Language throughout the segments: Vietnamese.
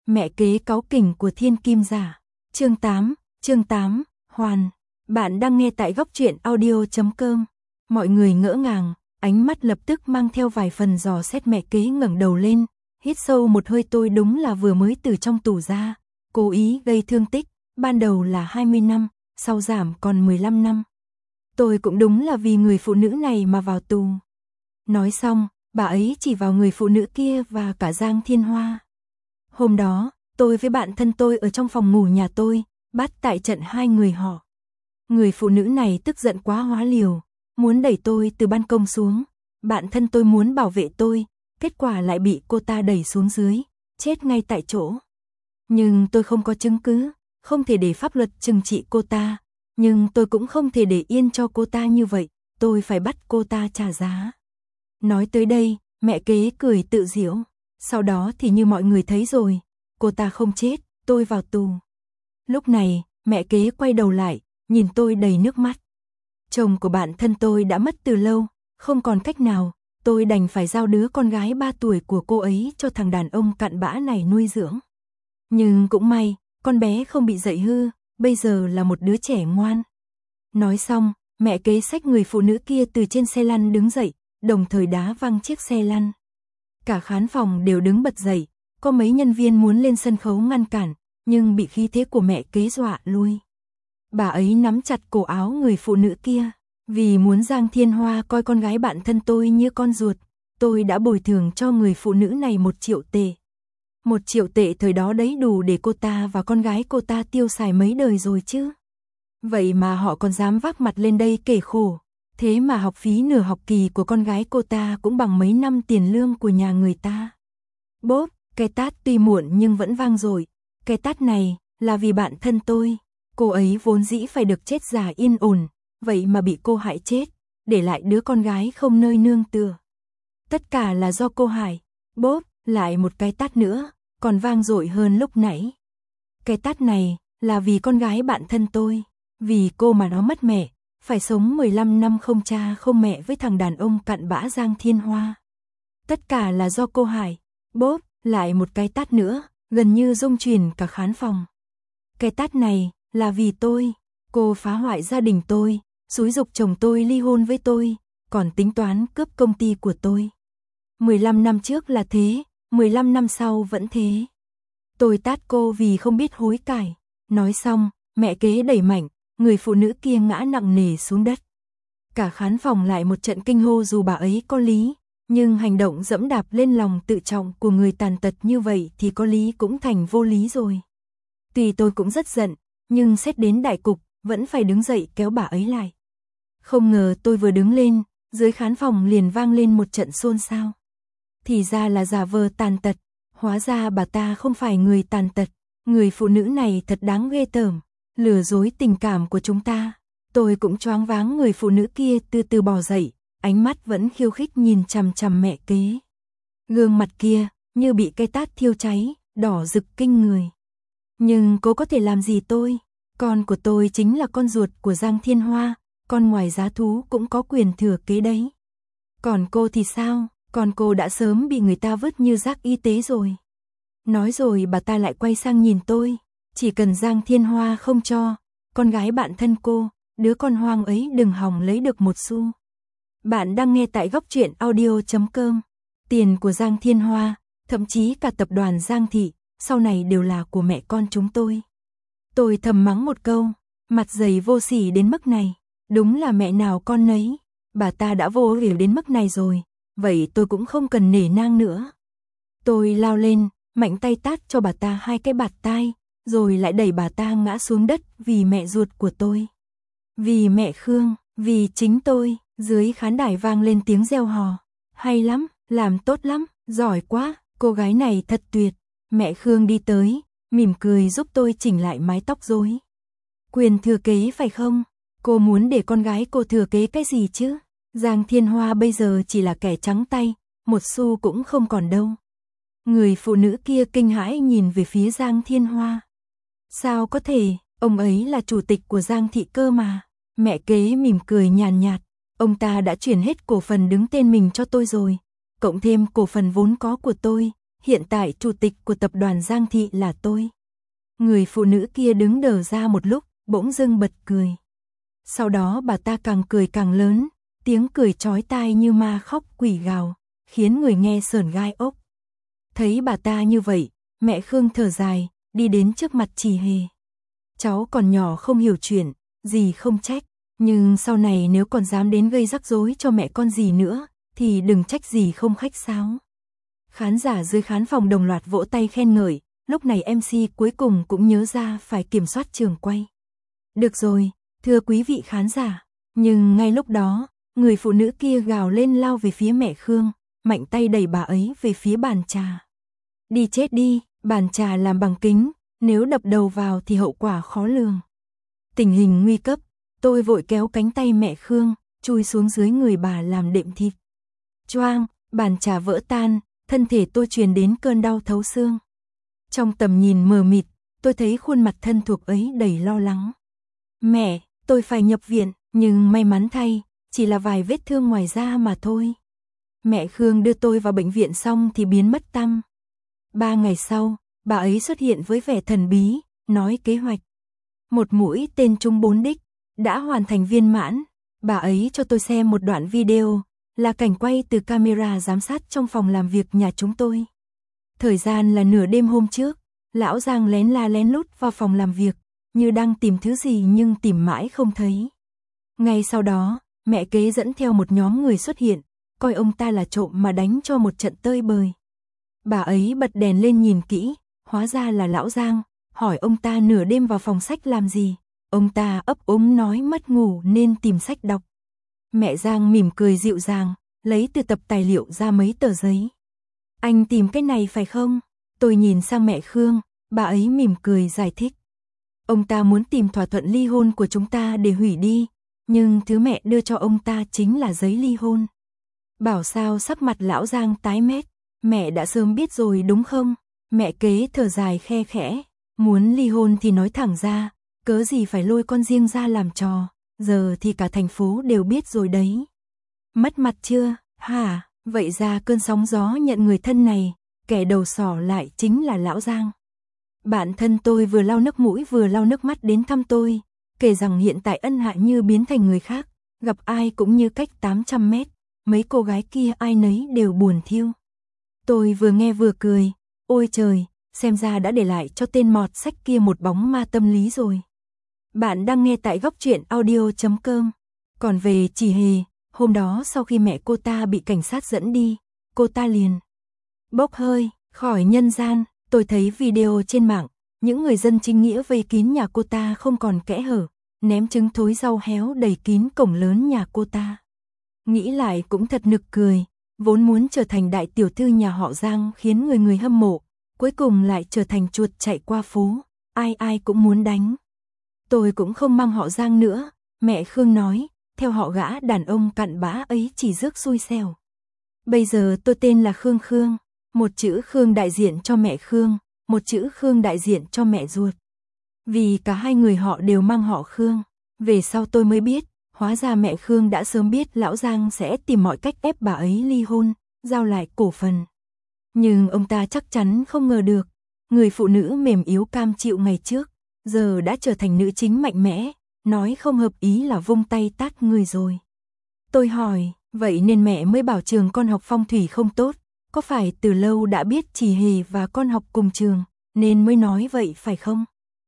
Mẹ kế cáu kỉnh của Thiên Kim Giả. Chương 8, Hoàn. Bạn đang nghe tại góc truyện audio.com. Mọi người ngỡ ngàng, ánh mắt lập tức mang theo vài phần dò xét. Mẹ kế ngẩng đầu lên, hít sâu một hơi. Tôi đúng là vừa mới từ trong tù ra, cố ý gây thương tích, ban đầu là 20 năm, sau giảm còn 15 năm. Tôi cũng đúng là vì người phụ nữ này mà vào tù. Nói xong, bà ấy chỉ vào người phụ nữ kia và cả Giang Thiên Hoa. Hôm đó, tôi với bạn thân tôi ở trong phòng ngủ nhà tôi, bắt tại trận hai người họ. Người phụ nữ này tức giận quá hóa liều, muốn đẩy tôi từ ban công xuống. Bạn thân tôi muốn bảo vệ tôi, kết quả lại bị cô ta đẩy xuống dưới, chết ngay tại chỗ. Nhưng tôi không có chứng cứ, không thể để pháp luật trừng trị cô ta. Nhưng tôi cũng không thể để yên cho cô ta như vậy, tôi phải bắt cô ta trả giá. Nói tới đây, mẹ kế cười tự giễu. Sau đó thì như mọi người thấy rồi, cô ta không chết, tôi vào tù. Lúc này, mẹ kế quay đầu lại, nhìn tôi đầy nước mắt. Chồng của bạn thân tôi đã mất từ lâu, không còn cách nào, tôi đành phải giao đứa con gái 3 tuổi của cô ấy cho thằng đàn ông cặn bã này nuôi dưỡng. Nhưng cũng may, con bé không bị dạy hư, bây giờ là một đứa trẻ ngoan. Nói xong, mẹ kế xách người phụ nữ kia từ trên xe lăn đứng dậy, đồng thời đá văng chiếc xe lăn. Cả khán phòng đều đứng bật dậy, có mấy nhân viên muốn lên sân khấu ngăn cản, nhưng bị khí thế của mẹ kế dọa lui. Bà ấy nắm chặt cổ áo người phụ nữ kia, vì muốn Giang Thiên Hoa coi con gái bạn thân tôi như con ruột, tôi đã bồi thường cho người phụ nữ này 1 triệu tệ. 1 triệu tệ thời đó đấy đủ để cô ta và con gái cô ta tiêu xài mấy đời rồi chứ. Vậy mà họ còn dám vác mặt lên đây kể khổ. Thế mà học phí nửa học kỳ của con gái cô ta cũng bằng mấy năm tiền lương của nhà người ta. Bốp, cái tát tuy muộn nhưng vẫn vang dội. Cái tát này là vì bạn thân tôi. Cô ấy vốn dĩ phải được chết già yên ổn, vậy mà bị cô hại chết, để lại đứa con gái không nơi nương tựa. Tất cả là do cô hại. Bốp, lại một cái tát nữa, còn vang dội hơn lúc nãy. Cái tát này là vì con gái bạn thân tôi, vì cô mà nó mất mẹ. Phải sống 15 năm không cha không mẹ với thằng đàn ông cặn bã Giang Thiên Hoa. Tất cả là do cô hại. Bốp, lại một cái tát nữa, gần như rung chuyển cả khán phòng. Cái tát này là vì tôi, cô phá hoại gia đình tôi, xúi giục chồng tôi ly hôn với tôi, còn tính toán cướp công ty của tôi. 15 năm trước là thế, 15 năm sau vẫn thế. Tôi tát cô vì không biết hối cải. Nói xong, mẹ kế đẩy mạnh, người phụ nữ kia ngã nặng nề xuống đất. Cả khán phòng lại một trận kinh hô. Dù bà ấy có lý, nhưng hành động dẫm đạp lên lòng tự trọng của người tàn tật như vậy thì có lý cũng thành vô lý rồi. Tuy tôi cũng rất giận, nhưng xét đến đại cục, vẫn phải đứng dậy kéo bà ấy lại. Không ngờ tôi vừa đứng lên, dưới khán phòng liền vang lên một trận xôn xao. Thì ra là giả vờ tàn tật, hóa ra bà ta không phải người tàn tật. Người phụ nữ này thật đáng ghê tởm, lừa dối tình cảm của chúng ta. Tôi cũng choáng váng. Người phụ nữ kia từ từ bò dậy, ánh mắt vẫn khiêu khích nhìn chằm chằm mẹ kế. Gương mặt kia như bị cây tát thiêu cháy, đỏ rực kinh người. Nhưng cô có thể làm gì tôi? Con của tôi chính là con ruột của Giang Thiên Hoa, con ngoài giá thú cũng có quyền thừa kế đấy. Còn cô thì sao? Còn cô đã sớm bị người ta vứt như rác y tế rồi. Nói rồi bà ta lại quay sang nhìn tôi. Chỉ cần Giang Thiên Hoa không cho con gái bạn thân cô, đứa con hoang ấy đừng hòng lấy được một xu. Bạn đang nghe tại góc truyện audio.com. Tiền của Giang Thiên Hoa, thậm chí cả tập đoàn Giang Thị, sau này đều là của mẹ con chúng tôi. Tôi thầm mắng một câu, mặt dày vô sỉ đến mức này, đúng là mẹ nào con nấy. Bà ta đã vô hiểu đến mức này rồi, vậy tôi cũng không cần nể nang nữa. Tôi lao lên, mạnh tay tát cho bà ta 2 cái bạt tai, rồi lại đẩy bà ta ngã xuống đất vì mẹ ruột của tôi. Vì mẹ Khương, vì chính tôi. Dưới khán đài vang lên tiếng reo hò. Hay lắm, làm tốt lắm, giỏi quá, cô gái này thật tuyệt. Mẹ Khương đi tới, mỉm cười giúp tôi chỉnh lại mái tóc rối. Quyền thừa kế phải không? Cô muốn để con gái cô thừa kế cái gì chứ? Giang Thiên Hoa bây giờ chỉ là kẻ trắng tay, một xu cũng không còn đâu. Người phụ nữ kia kinh hãi nhìn về phía Giang Thiên Hoa. Sao có thể, ông ấy là chủ tịch của Giang Thị cơ mà. Mẹ kế mỉm cười nhàn nhạt. Ông ta đã chuyển hết cổ phần đứng tên mình cho tôi rồi, cộng thêm cổ phần vốn có của tôi, hiện tại chủ tịch của tập đoàn Giang Thị là tôi. Người phụ nữ kia đứng đờ ra một lúc, bỗng dưng bật cười. Sau đó bà ta càng cười càng lớn, tiếng cười chói tai như ma khóc quỷ gào, khiến người nghe sởn gai ốc. Thấy bà ta như vậy, mẹ Khương thở dài, đi đến trước mặt Trì Hề. Cháu còn nhỏ không hiểu chuyện, dì không trách, nhưng sau này nếu còn dám đến gây rắc rối cho mẹ con dì nữa, thì đừng trách dì không khách sáo. Khán giả dưới khán phòng đồng loạt vỗ tay khen ngợi, lúc này MC cuối cùng cũng nhớ ra phải kiểm soát trường quay. Được rồi, thưa quý vị khán giả, nhưng ngay lúc đó, người phụ nữ kia gào lên lao về phía mẹ Khương, mạnh tay đẩy bà ấy về phía bàn trà. Đi chết đi, bàn trà làm bằng kính, nếu đập đầu vào thì hậu quả khó lường. Tình hình nguy cấp, tôi vội kéo cánh tay mẹ Khương, chui xuống dưới người bà làm đệm thịt. Choang, bàn trà vỡ tan, thân thể tôi truyền đến cơn đau thấu xương. Trong tầm nhìn mờ mịt, tôi thấy khuôn mặt thân thuộc ấy đầy lo lắng. Mẹ, tôi phải nhập viện, nhưng may mắn thay, chỉ là vài vết thương ngoài da mà thôi. Mẹ Khương đưa tôi vào bệnh viện xong thì biến mất tăm. 3 ngày sau, bà ấy xuất hiện với vẻ thần bí, nói kế hoạch. Một mũi tên trúng 4 đích, đã hoàn thành viên mãn. Bà ấy cho tôi xem một đoạn video, là cảnh quay từ camera giám sát trong phòng làm việc nhà chúng tôi. Thời gian là nửa đêm hôm trước, lão Giang lén la lén lút vào phòng làm việc, như đang tìm thứ gì nhưng tìm mãi không thấy. Ngay sau đó, mẹ kế dẫn theo một nhóm người xuất hiện, coi ông ta là trộm mà đánh cho một trận tơi bời. Bà ấy bật đèn lên nhìn kỹ, hóa ra là lão Giang, hỏi ông ta nửa đêm vào phòng sách làm gì. Ông ta ấp úng nói mất ngủ nên tìm sách đọc. Mẹ Giang mỉm cười dịu dàng, lấy từ tập tài liệu ra mấy tờ giấy. Anh tìm cái này phải không? Tôi nhìn sang mẹ Khương, bà ấy mỉm cười giải thích. Ông ta muốn tìm thỏa thuận ly hôn của chúng ta để hủy đi, nhưng thứ mẹ đưa cho ông ta chính là giấy ly hôn. Bảo sao sắc mặt lão Giang tái mét, mẹ đã sớm biết rồi đúng không? Mẹ kế thở dài khe khẽ, muốn ly hôn thì nói thẳng ra, cớ gì phải lôi con riêng ra làm trò, giờ thì cả thành phố đều biết rồi đấy. Mất mặt chưa, hả? Vậy ra cơn sóng gió nhận người thân này, kẻ đầu sỏ lại chính là lão Giang. Bạn thân tôi vừa lau nước mũi vừa lau nước mắt đến thăm tôi, kể rằng hiện tại Ân Hạ Như biến thành người khác, gặp ai cũng như cách 800 mét, mấy cô gái kia ai nấy đều buồn thiêu. Tôi vừa nghe vừa cười, ôi trời, xem ra đã để lại cho tên mọt sách kia một bóng ma tâm lý rồi. Bạn đang nghe tại góc truyện audio.com. Còn về Trì Hề, hôm đó sau khi mẹ cô ta bị cảnh sát dẫn đi, cô ta liền bốc hơi khỏi nhân gian. Tôi thấy video trên mạng, những người dân chính nghĩa vây kín nhà cô ta không còn kẽ hở, ném trứng thối rau héo đầy kín cổng lớn nhà cô ta. Nghĩ lại cũng thật nực cười, vốn muốn trở thành đại tiểu thư nhà họ Giang khiến người người hâm mộ, cuối cùng lại trở thành chuột chạy qua phố, ai ai cũng muốn đánh. Tôi cũng không mang họ Giang nữa, mẹ Khương nói, theo họ gã đàn ông cặn bã ấy chỉ rước xui xẻo. Bây giờ tôi tên là Khương Khương, một chữ Khương đại diện cho mẹ Khương, một chữ Khương đại diện cho mẹ ruột. Vì cả hai người họ đều mang họ Khương, về sau tôi mới biết, hóa ra mẹ Khương đã sớm biết lão Giang sẽ tìm mọi cách ép bà ấy ly hôn, giao lại cổ phần. Nhưng ông ta chắc chắn không ngờ được, người phụ nữ mềm yếu cam chịu ngày trước, giờ đã trở thành nữ chính mạnh mẽ, nói không hợp ý là vung tay tát người rồi. Tôi hỏi, vậy nên mẹ mới bảo trường con học phong thủy không tốt, có phải từ lâu đã biết Trì Hề và con học cùng trường, nên mới nói vậy phải không?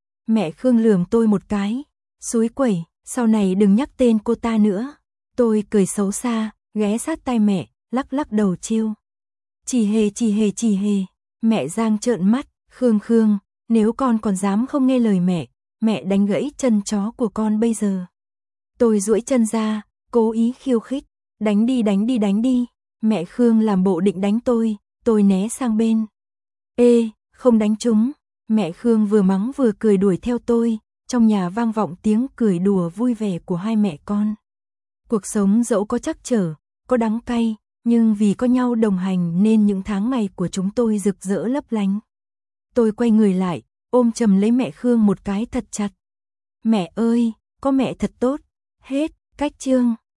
Mẹ Khương lườm tôi một cái, xúi quẩy, sau này đừng nhắc tên cô ta nữa. Tôi cười xấu xa, ghé sát tai mẹ, lắc lắc đầu trêu. Trì Hề, Trì Hề, Trì Hề. Mẹ Giang trợn mắt, Khương Khương, nếu con còn dám không nghe lời mẹ đánh gãy chân chó của con bây giờ. Tôi duỗi chân ra, cố ý khiêu khích, đánh đi đánh đi đánh đi. Mẹ Khương làm bộ định đánh tôi né sang bên. Ê, không đánh chúng. Mẹ Khương vừa mắng vừa cười đuổi theo tôi, trong nhà vang vọng tiếng cười đùa vui vẻ của hai mẹ con. Cuộc sống dẫu có trắc trở, có đắng cay, nhưng vì có nhau đồng hành nên những tháng ngày của chúng tôi rực rỡ lấp lánh. Tôi quay người lại, ôm chầm lấy mẹ Khương một cái thật chặt. Mẹ ơi, có mẹ thật tốt. Hết, cách chương.